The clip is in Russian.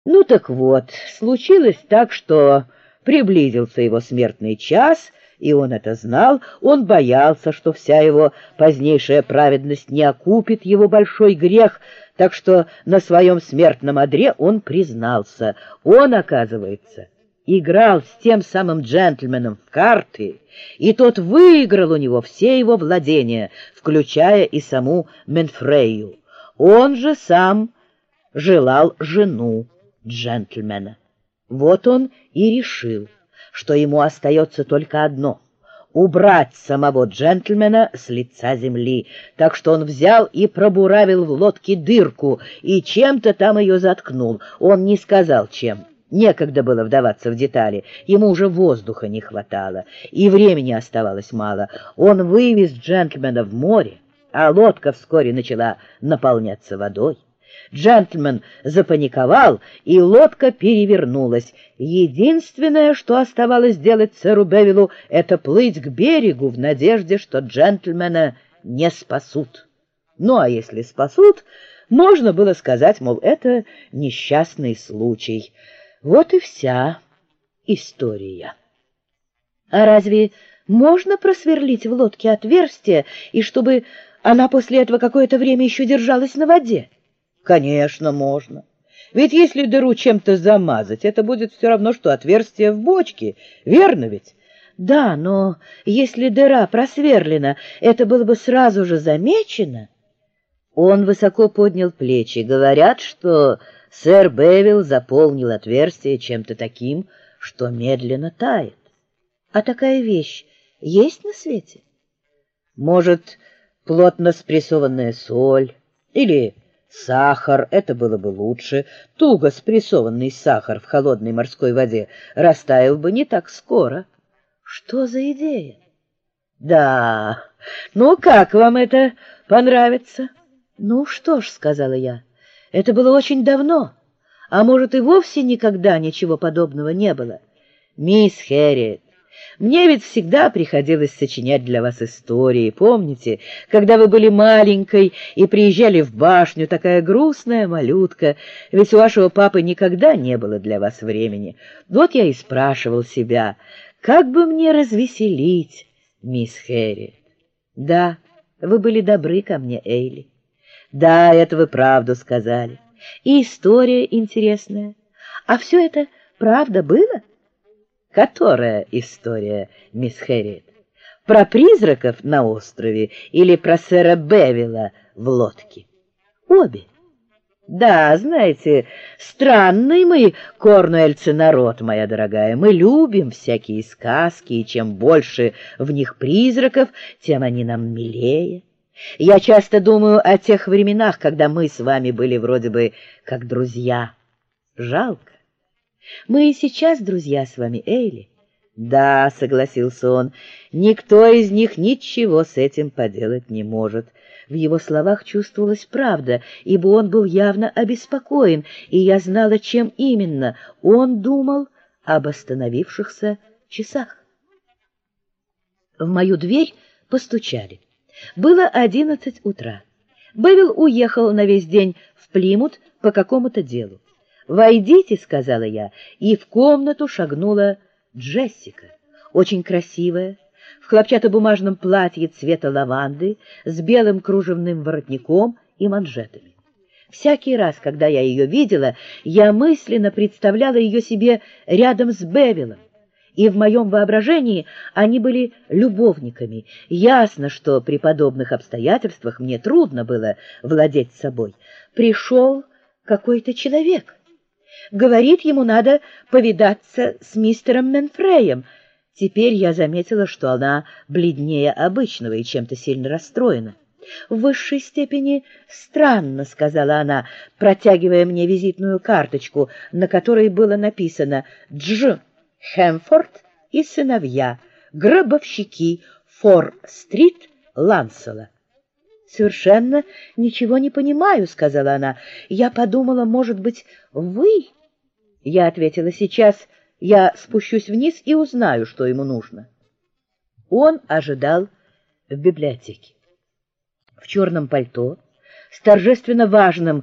Ну так вот, случилось так, что приблизился его смертный час, и он это знал. Он боялся, что вся его позднейшая праведность не окупит его большой грех, так что на своем смертном одре он признался. Он, оказывается, играл с тем самым джентльменом в карты, и тот выиграл у него все его владения, включая и саму Менфрею. Он же сам желал жену джентльмена. Вот он и решил, что ему остается только одно — убрать самого джентльмена с лица земли. Так что он взял и пробуравил в лодке дырку и чем-то там ее заткнул. Он не сказал, чем. Некогда было вдаваться в детали, ему уже воздуха не хватало, и времени оставалось мало. Он вывез джентльмена в море, а лодка вскоре начала наполняться водой. Джентльмен запаниковал, и лодка перевернулась. Единственное, что оставалось делать сэру Бевилу, это плыть к берегу в надежде, что джентльмена не спасут. Ну, а если спасут, можно было сказать, мол, это несчастный случай. Вот и вся история. А разве можно просверлить в лодке отверстие, и чтобы она после этого какое-то время еще держалась на воде? Конечно, можно. Ведь если дыру чем-то замазать, это будет все равно, что отверстие в бочке, верно ведь? Да, но если дыра просверлена, это было бы сразу же замечено. Он высоко поднял плечи. Говорят, что сэр Бевил заполнил отверстие чем-то таким, что медленно тает. А такая вещь есть на свете? Может, плотно спрессованная соль или сахар, это было бы лучше. Туго спрессованный сахар в холодной морской воде растаял бы не так скоро. Что за идея? Да, ну как вам это понравится? Ну что ж, сказала я, это было очень давно, а может и вовсе никогда ничего подобного не было. Мисс Хэрриет, мне ведь всегда приходилось сочинять для вас истории. Помните, когда вы были маленькой и приезжали в башню, такая грустная малютка, ведь у вашего папы никогда не было для вас времени. Вот я и спрашивал себя, как бы мне развеселить мисс Хэрриет. Да, вы были добры ко мне, Эйли. Да, это вы правду сказали. И история интересная. А все это правда было? Которая история, мисс Хэрриет? Про призраков на острове или про сэра Бевила в лодке? Обе. Да, знаете, странный мы, корнуэльцы, народ, моя дорогая. Мы любим всякие сказки, и чем больше в них призраков, тем они нам милее. Я часто думаю о тех временах, когда мы с вами были вроде бы как друзья. Жалко. Мы и сейчас друзья с вами, Эйли. Да, согласился он, никто из них ничего с этим поделать не может. В его словах чувствовалась правда, ибо он был явно обеспокоен, и я знала, чем именно. Он думал об остановившихся часах. В мою дверь постучали. Было 11 утра. Бевил уехал на весь день в Плимут по какому-то делу. «Войдите», — сказала я, и в комнату шагнула Джессика, очень красивая, в хлопчатобумажном платье цвета лаванды, с белым кружевным воротником и манжетами. Всякий раз, когда я ее видела, я мысленно представляла ее себе рядом с Бевилом, и в моем воображении они были любовниками. Ясно, что при подобных обстоятельствах мне трудно было владеть собой. Пришел какой-то человек. Говорит, ему надо повидаться с мистером Менфреем. Теперь я заметила, что она бледнее обычного и чем-то сильно расстроена. «В высшей степени странно», — сказала она, протягивая мне визитную карточку, на которой было написано «Дж. Хэмфорд и сыновья, гробовщики, Фор-стрит, Лансела». «Совершенно ничего не понимаю», — сказала она. «Я подумала, может быть, вы?» Я ответила: «Сейчас я спущусь вниз и узнаю, что ему нужно». Он ожидал в библиотеке. В черном пальто, с торжественно важным